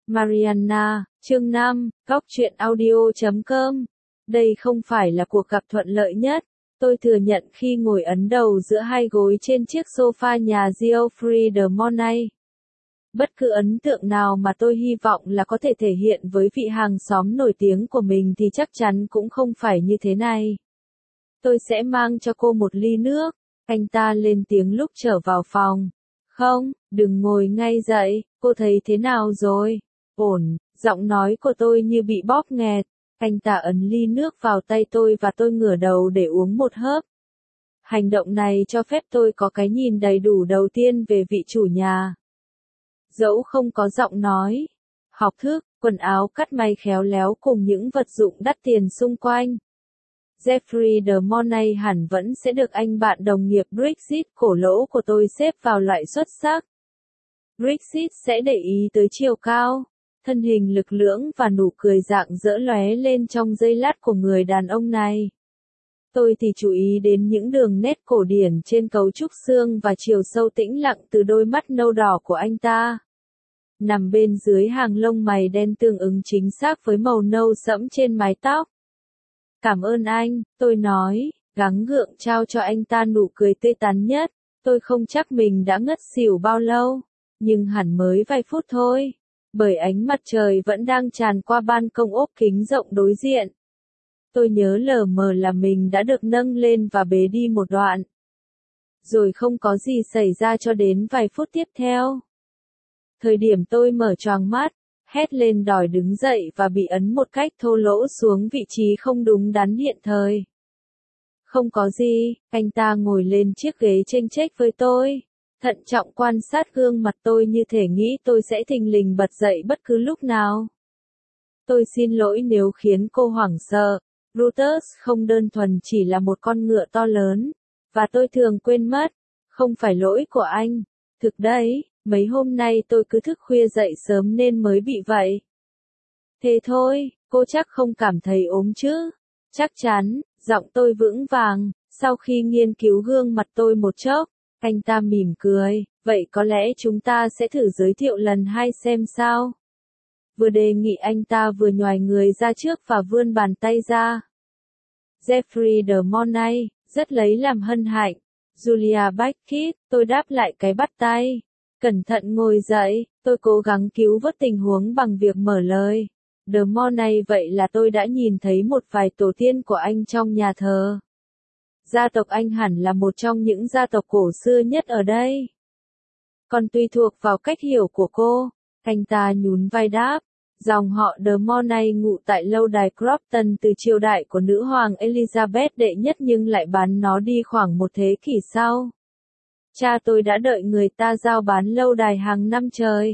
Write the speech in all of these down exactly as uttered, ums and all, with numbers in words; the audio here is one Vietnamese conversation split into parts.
Mariana, chương năm, góc truyện audio chấm com. Đây không phải là cuộc gặp thuận lợi nhất. Tôi thừa nhận khi ngồi ấn đầu giữa hai gối trên chiếc sofa nhà Geoffrey de Monay. Bất cứ ấn tượng nào mà tôi hy vọng là có thể thể hiện với vị hàng xóm nổi tiếng của mình thì chắc chắn cũng không phải như thế này. Tôi sẽ mang cho cô một ly nước, anh ta lên tiếng lúc trở vào phòng. Không, đừng ngồi ngay dậy, cô thấy thế nào rồi? Ổn, giọng nói của tôi như bị bóp nghẹt. Anh ta ấn ly nước vào tay tôi và tôi ngửa đầu để uống một hớp. Hành động này cho phép tôi có cái nhìn đầy đủ đầu tiên về vị chủ nhà. Dẫu không có giọng nói, học thức, quần áo cắt may khéo léo cùng những vật dụng đắt tiền xung quanh. Geoffrey de Monay hẳn vẫn sẽ được anh bạn đồng nghiệp Brexit cổ lỗ của tôi xếp vào loại xuất sắc. Brexit sẽ để ý tới chiều cao, thân hình lực lưỡng và nụ cười rạng rỡ lóe lên trong giây lát của người đàn ông này. Tôi thì chú ý đến những đường nét cổ điển trên cấu trúc xương và chiều sâu tĩnh lặng từ đôi mắt nâu đỏ của anh ta. Nằm bên dưới hàng lông mày đen tương ứng chính xác với màu nâu sẫm trên mái tóc. Cảm ơn anh, tôi nói, gắng gượng trao cho anh ta nụ cười tươi tắn nhất. Tôi không chắc mình đã ngất xỉu bao lâu, nhưng hẳn mới vài phút thôi, bởi ánh mặt trời vẫn đang tràn qua ban công ốp kính rộng đối diện. Tôi nhớ lờ mờ là mình đã được nâng lên và bế đi một đoạn. Rồi không có gì xảy ra cho đến vài phút tiếp theo. Thời điểm tôi mở choàng mắt, hét lên đòi đứng dậy và bị ấn một cách thô lỗ xuống vị trí không đúng đắn hiện thời. Không có gì, anh ta ngồi lên chiếc ghế chênh chếch với tôi, thận trọng quan sát gương mặt tôi như thể nghĩ tôi sẽ thình lình bật dậy bất cứ lúc nào. Tôi xin lỗi nếu khiến cô hoảng sợ. Brutus không đơn thuần chỉ là một con ngựa to lớn, và tôi thường quên mất, không phải lỗi của anh. Thực đấy, mấy hôm nay tôi cứ thức khuya dậy sớm nên mới bị vậy. Thế thôi, cô chắc không cảm thấy ốm chứ? Chắc chắn, giọng tôi vững vàng, sau khi nghiên cứu gương mặt tôi một chốc, anh ta mỉm cười, vậy có lẽ chúng ta sẽ thử giới thiệu lần hai xem sao? Vừa đề nghị anh ta vừa nhoài người ra trước và vươn bàn tay ra. Geoffrey de Monay, rất lấy làm hân hạnh. Julia Beckett, tôi đáp lại cái bắt tay. Cẩn thận ngồi dậy, tôi cố gắng cứu vớt tình huống bằng việc mở lời. De Monay, vậy là tôi đã nhìn thấy một vài tổ tiên của anh trong nhà thờ. Gia tộc anh hẳn là một trong những gia tộc cổ xưa nhất ở đây. Còn tùy thuộc vào cách hiểu của cô, anh ta nhún vai đáp. Dòng họ De Monay ngụ tại lâu đài Crofton từ triều đại của nữ hoàng Elizabeth đệ nhất nhưng lại bán nó đi khoảng một thế kỷ sau. Cha tôi đã đợi người ta giao bán lâu đài hàng năm trời.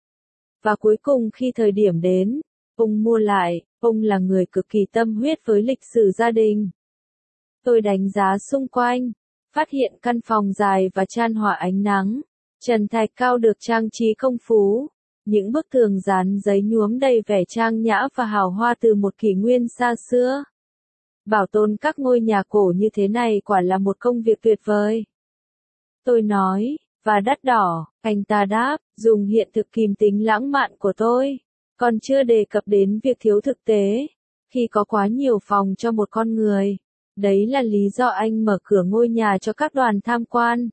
Và cuối cùng khi thời điểm đến, ông mua lại, ông là người cực kỳ tâm huyết với lịch sử gia đình. Tôi đánh giá xung quanh, phát hiện căn phòng dài và chan hòa ánh nắng, trần thạch cao được trang trí công phú. Những bức tường dán giấy nhuốm đầy vẻ trang nhã và hào hoa từ một kỷ nguyên xa xưa. Bảo tồn các ngôi nhà cổ như thế này quả là một công việc tuyệt vời. Tôi nói, và đắt đỏ, anh ta đáp, dùng hiện thực kìm tính lãng mạn của tôi. Còn chưa đề cập đến việc thiếu thực tế, khi có quá nhiều phòng cho một con người. Đấy là lý do anh mở cửa ngôi nhà cho các đoàn tham quan.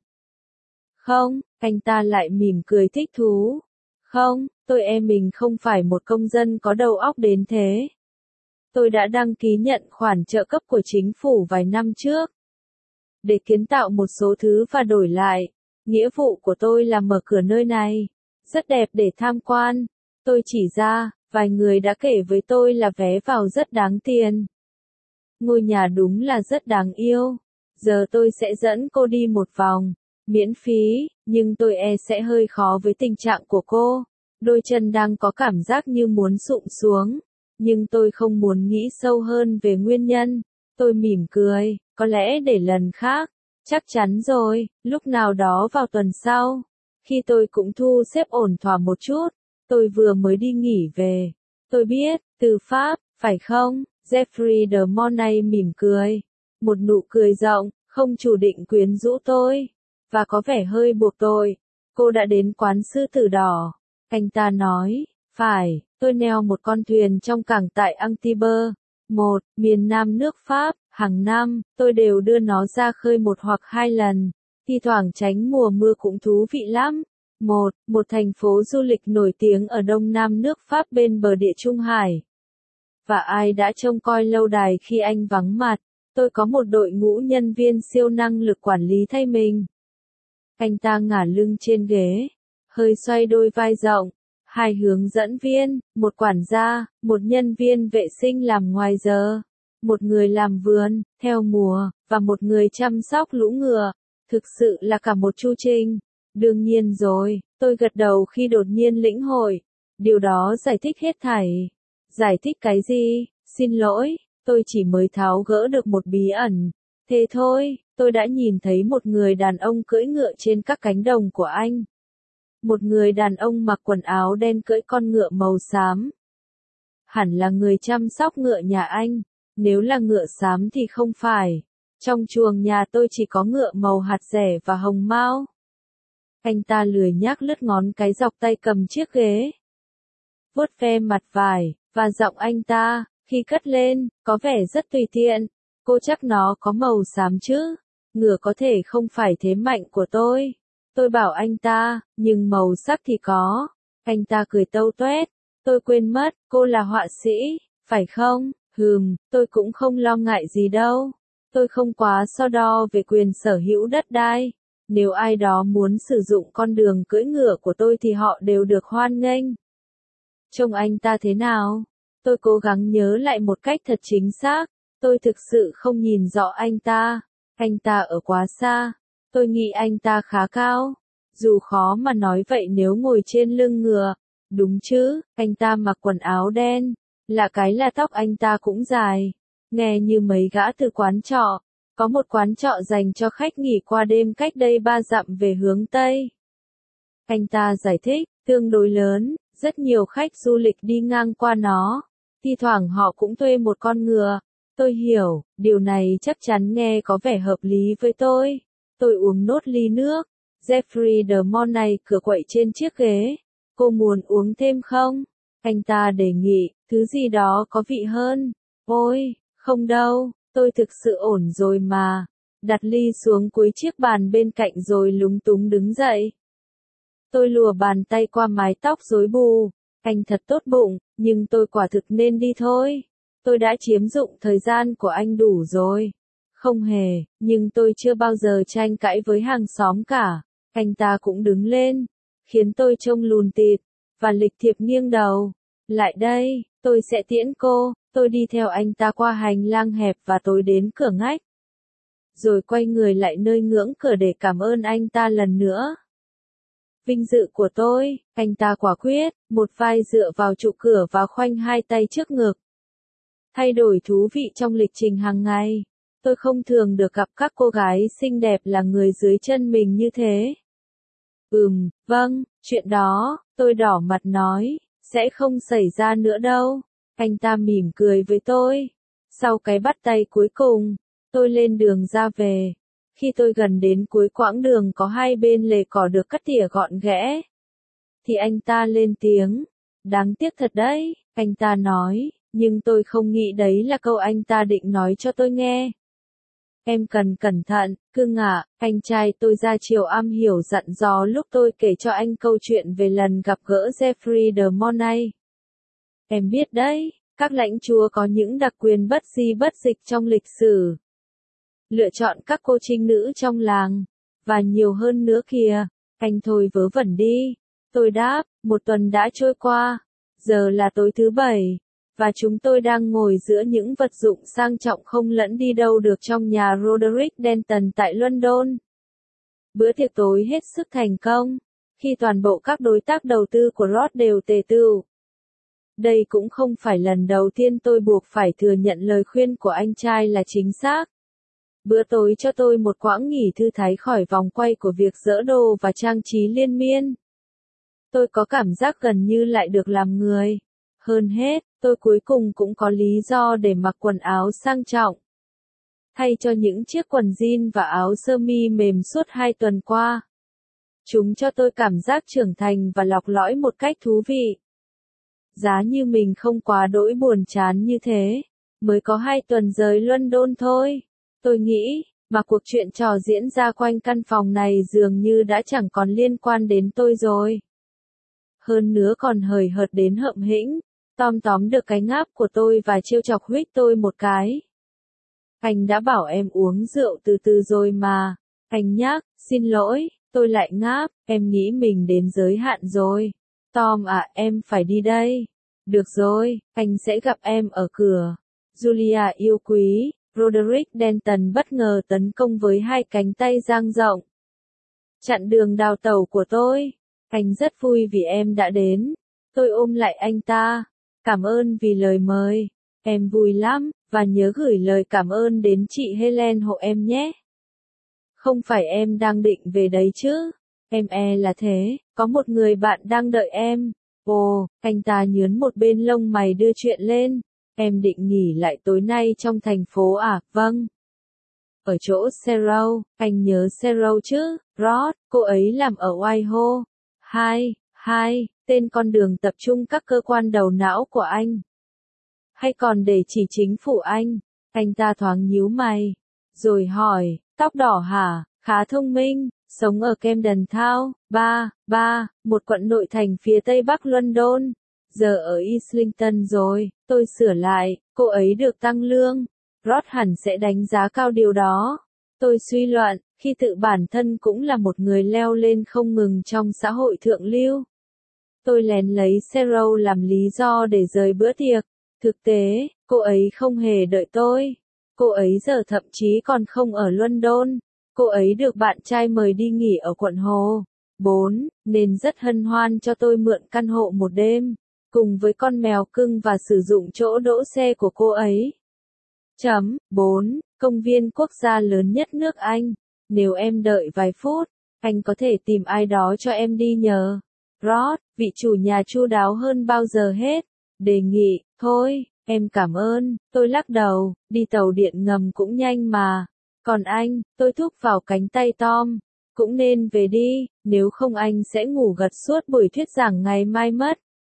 Không, anh ta lại mỉm cười thích thú. Không, tôi e mình không phải một công dân có đầu óc đến thế. Tôi đã đăng ký nhận khoản trợ cấp của chính phủ vài năm trước. Để kiến tạo một số thứ và đổi lại, nghĩa vụ của tôi là mở cửa nơi này. Rất đẹp để tham quan. Tôi chỉ ra, vài người đã kể với tôi là vé vào rất đáng tiền. Ngôi nhà đúng là rất đáng yêu. Giờ tôi sẽ dẫn cô đi một vòng. Miễn phí, nhưng tôi e sẽ hơi khó với tình trạng của cô. Đôi chân đang có cảm giác như muốn sụm xuống. Nhưng tôi không muốn nghĩ sâu hơn về nguyên nhân. Tôi mỉm cười, có lẽ để lần khác. Chắc chắn rồi, lúc nào đó vào tuần sau. Khi tôi cũng thu xếp ổn thỏa một chút. Tôi vừa mới đi nghỉ về. Tôi biết, từ Pháp, phải không? Geoffrey de Monay mỉm cười. Một nụ cười rộng, không chủ định quyến rũ tôi. Và có vẻ hơi buộc tôi. Cô đã đến quán sư tử đỏ. Anh ta nói, Phải, tôi neo một con thuyền trong cảng tại Antibes, một, miền nam nước Pháp, hàng năm, tôi đều đưa nó ra khơi một hoặc hai lần, thi thoảng tránh mùa mưa cũng thú vị lắm. Một, một thành phố du lịch nổi tiếng ở đông nam nước Pháp bên bờ Địa Trung Hải. Và ai đã trông coi lâu đài khi anh vắng mặt, tôi có một đội ngũ nhân viên siêu năng lực quản lý thay mình. Anh ta ngả lưng trên ghế, hơi xoay đôi vai rộng, hai hướng dẫn viên, một quản gia, một nhân viên vệ sinh làm ngoài giờ, một người làm vườn, theo mùa, và một người chăm sóc lũ ngựa. Thực sự là cả một chu trình. Đương nhiên rồi, tôi gật đầu khi đột nhiên lĩnh hội. Điều đó giải thích hết thảy. Giải thích cái gì? Xin lỗi, tôi chỉ mới tháo gỡ được một bí ẩn. Thế thôi, tôi đã nhìn thấy một người đàn ông cưỡi ngựa trên các cánh đồng của anh. Một người đàn ông mặc quần áo đen cưỡi con ngựa màu xám. Hẳn là người chăm sóc ngựa nhà anh. Nếu là ngựa xám thì không phải. Trong chuồng nhà tôi chỉ có ngựa màu hạt rẻ và hồng mao. Anh ta lười nhác lướt ngón cái dọc tay cầm chiếc ghế. Vuốt ve mặt vải, và giọng anh ta, khi cất lên, có vẻ rất tùy tiện. Cô chắc nó có màu xám chứ? Ngựa có thể không phải thế mạnh của tôi. Tôi bảo anh ta, nhưng màu sắc thì có. Anh ta cười tâu tuét. Tôi quên mất, cô là họa sĩ, phải không? Hừm, tôi cũng không lo ngại gì đâu. Tôi không quá so đo về quyền sở hữu đất đai. Nếu ai đó muốn sử dụng con đường cưỡi ngựa của tôi thì họ đều được hoan nghênh. Trông anh ta thế nào? Tôi cố gắng nhớ lại một cách thật chính xác. Tôi thực sự không nhìn rõ anh ta. Anh ta ở quá xa. Tôi nghĩ anh ta khá cao. Dù khó mà nói vậy nếu ngồi trên lưng ngựa. Đúng chứ, anh ta mặc quần áo đen. Lạ cái là tóc anh ta cũng dài. Nghe như mấy gã từ quán trọ. Có một quán trọ dành cho khách nghỉ qua đêm cách đây ba dặm về hướng Tây. Anh ta giải thích, tương đối lớn, rất nhiều khách du lịch đi ngang qua nó. Thi thoảng họ cũng thuê một con ngựa. Tôi hiểu, điều này chắc chắn nghe có vẻ hợp lý với tôi. Tôi uống nốt ly nước. Jeffrey de Monay cửa quậy trên chiếc ghế. Cô muốn uống thêm không? Anh ta đề nghị, thứ gì đó có vị hơn. Ôi, không đâu, tôi thực sự ổn rồi mà. Đặt ly xuống cuối chiếc bàn bên cạnh rồi lúng túng đứng dậy. Tôi lùa bàn tay qua mái tóc rối bù. Anh thật tốt bụng, nhưng tôi quả thực nên đi thôi. Tôi đã chiếm dụng thời gian của anh đủ rồi. Không hề, nhưng tôi chưa bao giờ tranh cãi với hàng xóm cả. Anh ta cũng đứng lên, khiến tôi trông lùn tịt, và lịch thiệp nghiêng đầu. Lại đây, tôi sẽ tiễn cô. Tôi đi theo anh ta qua hành lang hẹp và tối đến cửa ngách. Rồi quay người lại nơi ngưỡng cửa để cảm ơn anh ta lần nữa. Vinh dự của tôi, anh ta quả quyết, một vai dựa vào trụ cửa và khoanh hai tay trước ngực. Thay đổi thú vị trong lịch trình hàng ngày. Tôi không thường được gặp các cô gái xinh đẹp là người dưới chân mình như thế. Ừm, vâng, chuyện đó, tôi đỏ mặt nói, sẽ không xảy ra nữa đâu. Anh ta mỉm cười với tôi. Sau cái bắt tay cuối cùng, tôi lên đường ra về. Khi tôi gần đến cuối quãng đường có hai bên lề cỏ được cắt tỉa gọn ghẽ, thì anh ta lên tiếng. Đáng tiếc thật đấy, anh ta nói, nhưng tôi không nghĩ đấy là câu anh ta định nói cho tôi nghe. Em cần cẩn thận, cưng ạ, anh trai tôi ra chiều am hiểu dặn dò lúc tôi kể cho anh câu chuyện về lần gặp gỡ Jeffrey de Monay. Em biết đấy, các lãnh chúa có những đặc quyền bất di bất dịch trong lịch sử. Lựa chọn các cô trinh nữ trong làng, và nhiều hơn nữa kìa. Anh thôi vớ vẩn đi. Tôi đáp, một tuần đã trôi qua. Giờ là tối thứ bảy. Và chúng tôi đang ngồi giữa những vật dụng sang trọng không lẫn đi đâu được trong nhà Roderick Denton tại London. Bữa tiệc tối hết sức thành công, khi toàn bộ các đối tác đầu tư của Roth đều tề tựu. Đây cũng không phải lần đầu tiên tôi buộc phải thừa nhận lời khuyên của anh trai là chính xác. Bữa tối cho tôi một quãng nghỉ thư thái khỏi vòng quay của việc dỡ đồ và trang trí liên miên. Tôi có cảm giác gần như lại được làm người. Hơn hết, tôi cuối cùng cũng có lý do để mặc quần áo sang trọng. Thay cho những chiếc quần jean và áo sơ mi mềm suốt hai tuần qua. Chúng cho tôi cảm giác trưởng thành và lọc lõi một cách thú vị. giá như mình không quá đỗi buồn chán như thế, mới có hai tuần rời London thôi. Tôi nghĩ, mà cuộc chuyện trò diễn ra quanh căn phòng này dường như đã chẳng còn liên quan đến tôi rồi. Hơn nữa còn hời hợt đến hậm hĩnh, Tom tóm được cái ngáp của tôi và trêu chọc huých tôi một cái. Anh đã bảo em uống rượu từ từ rồi mà. Anh nhắc, xin lỗi, tôi lại ngáp, em nghĩ mình đến giới hạn rồi. Tom à, em phải đi đây. Được rồi, anh sẽ gặp em ở cửa. Julia yêu quý, Roderick Denton bất ngờ tấn công với hai cánh tay dang rộng. Chặn đường đào tẩu của tôi. Anh rất vui vì em đã đến. Tôi ôm lại anh ta. Cảm ơn vì lời mời. Em vui lắm, và nhớ gửi lời cảm ơn đến chị Helen hộ em nhé. Không phải em đang định về đấy chứ? Em e là thế, có một người bạn đang đợi em. Ồ, anh ta nhướn một bên lông mày đưa chuyện lên. Em định nghỉ lại tối nay trong thành phố à? Vâng. Ở chỗ Sero, anh nhớ Sero chứ? Rod, cô ấy làm ở Whitehall. Hai, hai, tên con đường tập trung các cơ quan đầu não của anh. Hay còn để chỉ chính phủ anh? Anh ta thoáng nhíu mày. Rồi hỏi, tóc đỏ hả? Khá thông minh, sống ở Camden Town, ba, ba, một quận nội thành phía tây bắc London. Giờ ở Islington rồi, tôi sửa lại, cô ấy được tăng lương. Rod hẳn sẽ đánh giá cao điều đó. Tôi suy luận, khi tự bản thân cũng là một người leo lên không ngừng trong xã hội thượng lưu. Tôi lén lấy Sero làm lý do để rời bữa tiệc. Thực tế, cô ấy không hề đợi tôi. Cô ấy giờ thậm chí còn không ở London. Cô ấy được bạn trai mời đi nghỉ ở quận Hồ. bốn, nên rất hân hoan cho tôi mượn căn hộ một đêm, cùng với con mèo cưng và sử dụng chỗ đỗ xe của cô ấy. Chấm, bốn, công viên quốc gia lớn nhất nước Anh. Nếu em đợi vài phút, anh có thể tìm ai đó cho em đi nhờ. Rod, vị chủ nhà chu đáo hơn bao giờ hết. Đề nghị, thôi, em cảm ơn, tôi lắc đầu, đi tàu điện ngầm cũng nhanh mà. Còn anh, tôi thúc vào cánh tay Tom, cũng nên về đi, nếu không anh sẽ ngủ gật suốt buổi thuyết giảng ngày mai mất.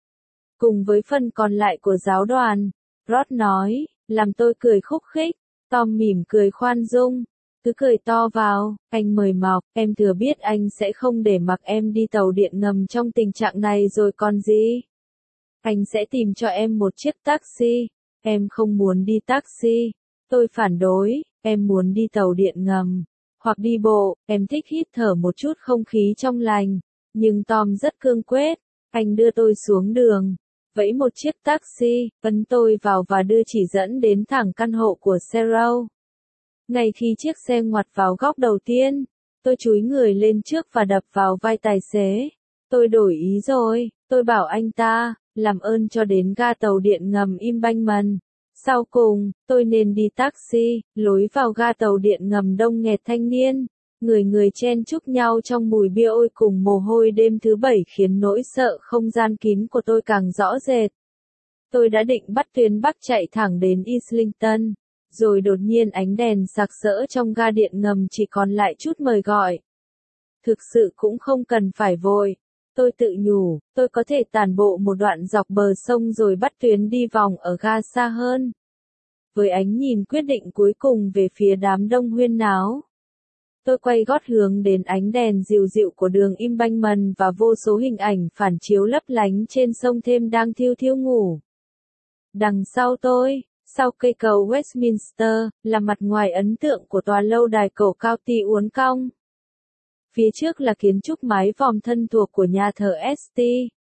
Cùng với phần còn lại của giáo đoàn, Rod nói, làm tôi cười khúc khích. Tom mỉm cười khoan dung, cứ cười to vào, anh mời mọc, em thừa biết anh sẽ không để mặc em đi tàu điện ngầm trong tình trạng này rồi còn gì. Anh sẽ tìm cho em một chiếc taxi. Em không muốn đi taxi. Tôi phản đối, em muốn đi tàu điện ngầm. Hoặc đi bộ, em thích hít thở một chút không khí trong lành. Nhưng Tom rất cương quyết. Anh đưa tôi xuống đường. Vẫy một chiếc taxi, ấn tôi vào và đưa chỉ dẫn đến thẳng căn hộ của Sero. Ngay khi chiếc xe ngoặt vào góc đầu tiên, tôi chúi người lên trước và đập vào vai tài xế. Tôi đổi ý rồi, tôi bảo anh ta, làm ơn cho đến ga tàu điện ngầm Embankment. Sau cùng, tôi nên đi taxi, lối vào ga tàu điện ngầm đông nghẹt thanh niên. Người người chen chúc nhau trong mùi bia ôi cùng mồ hôi đêm thứ bảy khiến nỗi sợ không gian kín của tôi càng rõ rệt. Tôi đã định bắt tuyến Bắc chạy thẳng đến Islington. Rồi đột nhiên ánh đèn sặc sỡ trong ga điện ngầm chỉ còn lại chút mời gọi. Thực sự cũng không cần phải vội. Tôi tự nhủ, tôi có thể tản bộ một đoạn dọc bờ sông rồi bắt tuyến đi vòng ở ga xa hơn. Với ánh nhìn quyết định cuối cùng về phía đám đông huyên náo, tôi quay gót hướng đến ánh đèn dịu dịu của đường Embankment và vô số hình ảnh phản chiếu lấp lánh trên sông Thêm đang thiêu thiêu ngủ. Đằng sau tôi, sau cây cầu Westminster, là mặt ngoài ấn tượng của tòa lâu đài cổ cao ti uốn cong. Phía trước là kiến trúc mái vòm thân thuộc của nhà thờ ét tê.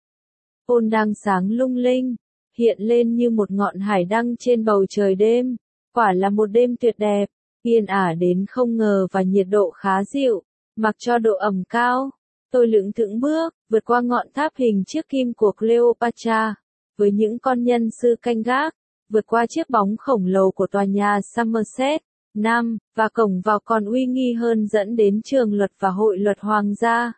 Pole đang sáng lung linh, hiện lên như một ngọn hải đăng trên bầu trời đêm. Quả là một đêm tuyệt đẹp, yên ả đến không ngờ và nhiệt độ khá dịu, mặc cho độ ẩm cao. Tôi lững thững bước, vượt qua ngọn tháp hình chiếc kim của Cleopatra, với những con nhân sư canh gác, vượt qua chiếc bóng khổng lồ của tòa nhà Somerset, năm, và cổng vào còn uy nghi hơn dẫn đến trường luật và hội luật hoàng gia.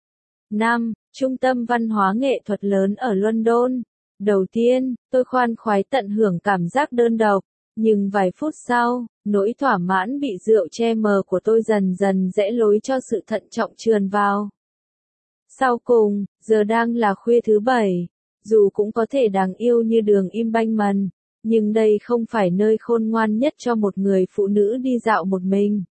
năm. Trung tâm văn hóa nghệ thuật lớn ở London. Đầu tiên, tôi khoan khoái tận hưởng cảm giác đơn độc, nhưng vài phút sau, nỗi thỏa mãn bị rượu che mờ của tôi dần dần rẽ lối cho sự thận trọng trườn vào. Sau cùng, giờ đang là khuya thứ bảy, dù cũng có thể đáng yêu như đường im banh mần, nhưng đây không phải nơi khôn ngoan nhất cho một người phụ nữ đi dạo một mình.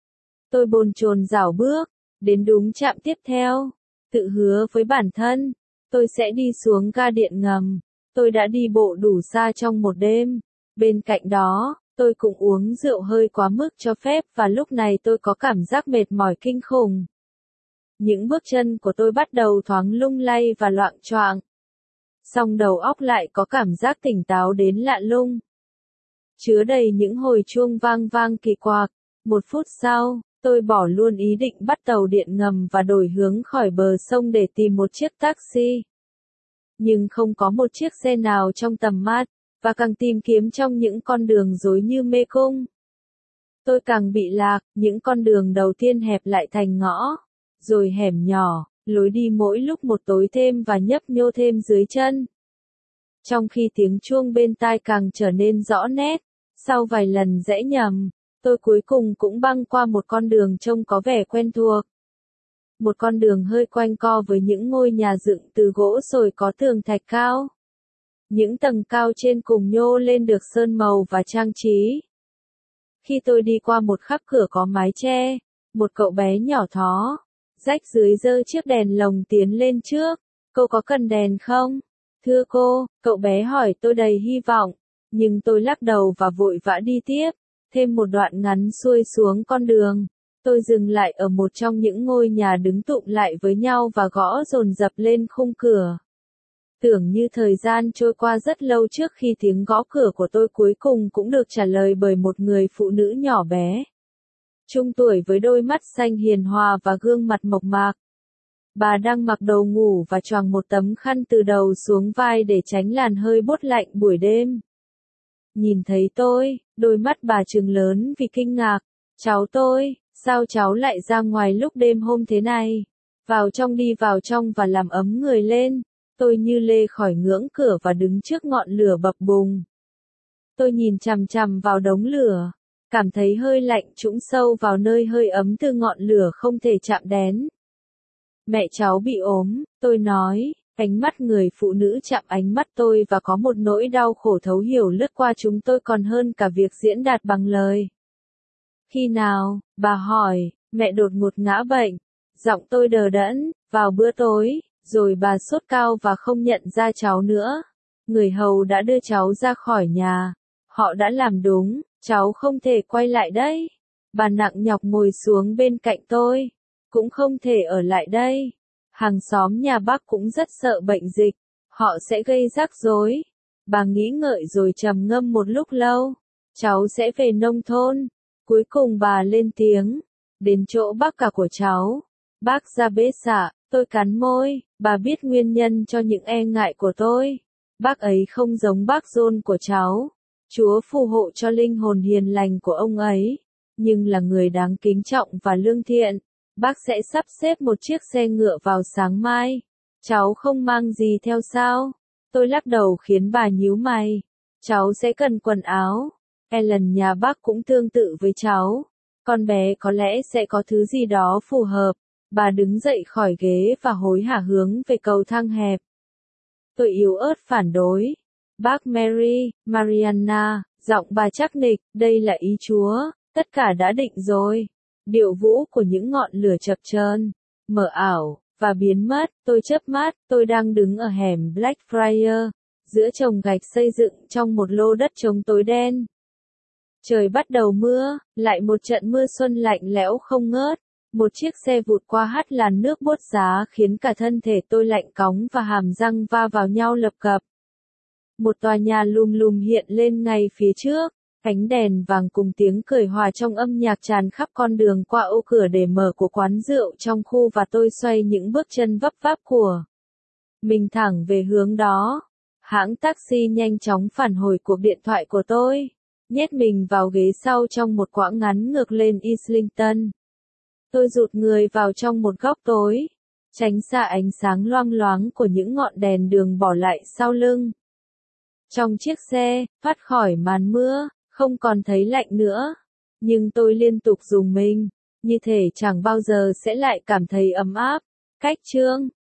Tôi bồn chồn rảo bước, đến đúng trạm tiếp theo, tự hứa với bản thân, tôi sẽ đi xuống ga điện ngầm. Tôi đã đi bộ đủ xa trong một đêm, bên cạnh đó, tôi cũng uống rượu hơi quá mức cho phép và lúc này tôi có cảm giác mệt mỏi kinh khủng. Những bước chân của tôi bắt đầu thoáng lung lay và loạng choạng. Song đầu óc lại có cảm giác tỉnh táo đến lạ lùng. Chứa đầy những hồi chuông vang vang kỳ quặc. Một phút sau, tôi bỏ luôn ý định bắt tàu điện ngầm và đổi hướng khỏi bờ sông để tìm một chiếc taxi. Nhưng không có một chiếc xe nào trong tầm mắt, và càng tìm kiếm trong những con đường rối như mê cung. Tôi càng bị lạc, những con đường đầu tiên hẹp lại thành ngõ, rồi hẻm nhỏ, lối đi mỗi lúc một tối thêm và nhấp nhô thêm dưới chân. Trong khi tiếng chuông bên tai càng trở nên rõ nét, sau vài lần rẽ nhầm, tôi cuối cùng cũng băng qua một con đường trông có vẻ quen thuộc. Một con đường hơi quanh co với những ngôi nhà dựng từ gỗ sồi có tường thạch cao. Những tầng cao trên cùng nhô lên được sơn màu và trang trí. Khi tôi đi qua một khắp cửa có mái che, một cậu bé nhỏ thó, rách dưới giơ chiếc đèn lồng tiến lên trước. Cô có cần đèn không? Thưa cô, cậu bé hỏi tôi đầy hy vọng, nhưng tôi lắc đầu và vội vã đi tiếp. Thêm một đoạn ngắn xuôi xuống con đường, tôi dừng lại ở một trong những ngôi nhà đứng tụm lại với nhau và gõ dồn dập lên khung cửa. Tưởng như thời gian trôi qua rất lâu trước khi tiếng gõ cửa của tôi cuối cùng cũng được trả lời bởi một người phụ nữ nhỏ bé. Trung tuổi với đôi mắt xanh hiền hòa và gương mặt mộc mạc. Bà đang mặc đồ ngủ và choàng một tấm khăn từ đầu xuống vai để tránh làn hơi buốt lạnh buổi đêm. Nhìn thấy tôi, đôi mắt bà trừng lớn vì kinh ngạc. Cháu tôi, sao cháu lại ra ngoài lúc đêm hôm thế này? Vào trong đi vào trong và làm ấm người lên. Tôi như lê khỏi ngưỡng cửa và đứng trước ngọn lửa bập bùng. Tôi nhìn chằm chằm vào đống lửa, cảm thấy hơi lạnh trũng sâu vào nơi hơi ấm từ ngọn lửa không thể chạm đến. Mẹ cháu bị ốm, tôi nói, ánh mắt người phụ nữ chạm ánh mắt tôi và có một nỗi đau khổ thấu hiểu lướt qua chúng tôi còn hơn cả việc diễn đạt bằng lời. Khi nào, bà hỏi, mẹ đột ngột ngã bệnh, giọng tôi đờ đẫn, vào bữa tối. Rồi bà sốt cao và không nhận ra cháu nữa. Người hầu đã đưa cháu ra khỏi nhà. Họ đã làm đúng, cháu không thể quay lại đấy. Bà nặng nhọc ngồi xuống bên cạnh tôi. Cũng không thể ở lại đây. Hàng xóm nhà bác cũng rất sợ bệnh dịch. Họ sẽ gây rắc rối. Bà nghĩ ngợi rồi trầm ngâm một lúc lâu. Cháu sẽ về nông thôn. Cuối cùng bà lên tiếng. Đến chỗ bác cả của cháu. Bác ra bế xạ. Tôi cắn môi, bà biết nguyên nhân cho những e ngại của tôi. Bác ấy không giống bác John của cháu. Chúa phù hộ cho linh hồn hiền lành của ông ấy. Nhưng là người đáng kính trọng và lương thiện. Bác sẽ sắp xếp một chiếc xe ngựa vào sáng mai. Cháu không mang gì theo sao? Tôi lắc đầu khiến bà nhíu mày. Cháu sẽ cần quần áo. Ellen nhà bác cũng tương tự với cháu. Con bé có lẽ sẽ có thứ gì đó phù hợp. Bà đứng dậy khỏi ghế và hối hả hướng về cầu thang hẹp. Tôi yếu ớt phản đối. Bác Mary, Mariana, giọng bà chắc nịch, đây là ý Chúa, tất cả đã định rồi. Điệu vũ của những ngọn lửa chập chờn, mờ ảo, và biến mất, tôi chớp mắt, tôi đang đứng ở hẻm Blackfriars, giữa chồng gạch xây dựng trong một lô đất trống tối đen. Trời bắt đầu mưa, lại một trận mưa xuân lạnh lẽo không ngớt. Một chiếc xe vụt qua hắt làn nước buốt giá khiến cả thân thể tôi lạnh cóng và hàm răng va vào nhau lập cập. Một tòa nhà lùm lùm hiện lên ngay phía trước, ánh đèn vàng cùng tiếng cười hòa trong âm nhạc tràn khắp con đường qua ô cửa để mở của quán rượu trong khu và tôi xoay những bước chân vấp váp của mình thẳng về hướng đó. Hãng taxi nhanh chóng phản hồi cuộc điện thoại của tôi, nhét mình vào ghế sau trong một quãng ngắn ngược lên Islington. Tôi rụt người vào trong một góc tối, tránh xa ánh sáng loang loáng của những ngọn đèn đường bỏ lại sau lưng. Trong chiếc xe, thoát khỏi màn mưa, không còn thấy lạnh nữa. Nhưng tôi liên tục rùng mình, như thể chẳng bao giờ sẽ lại cảm thấy ấm áp. Cách chương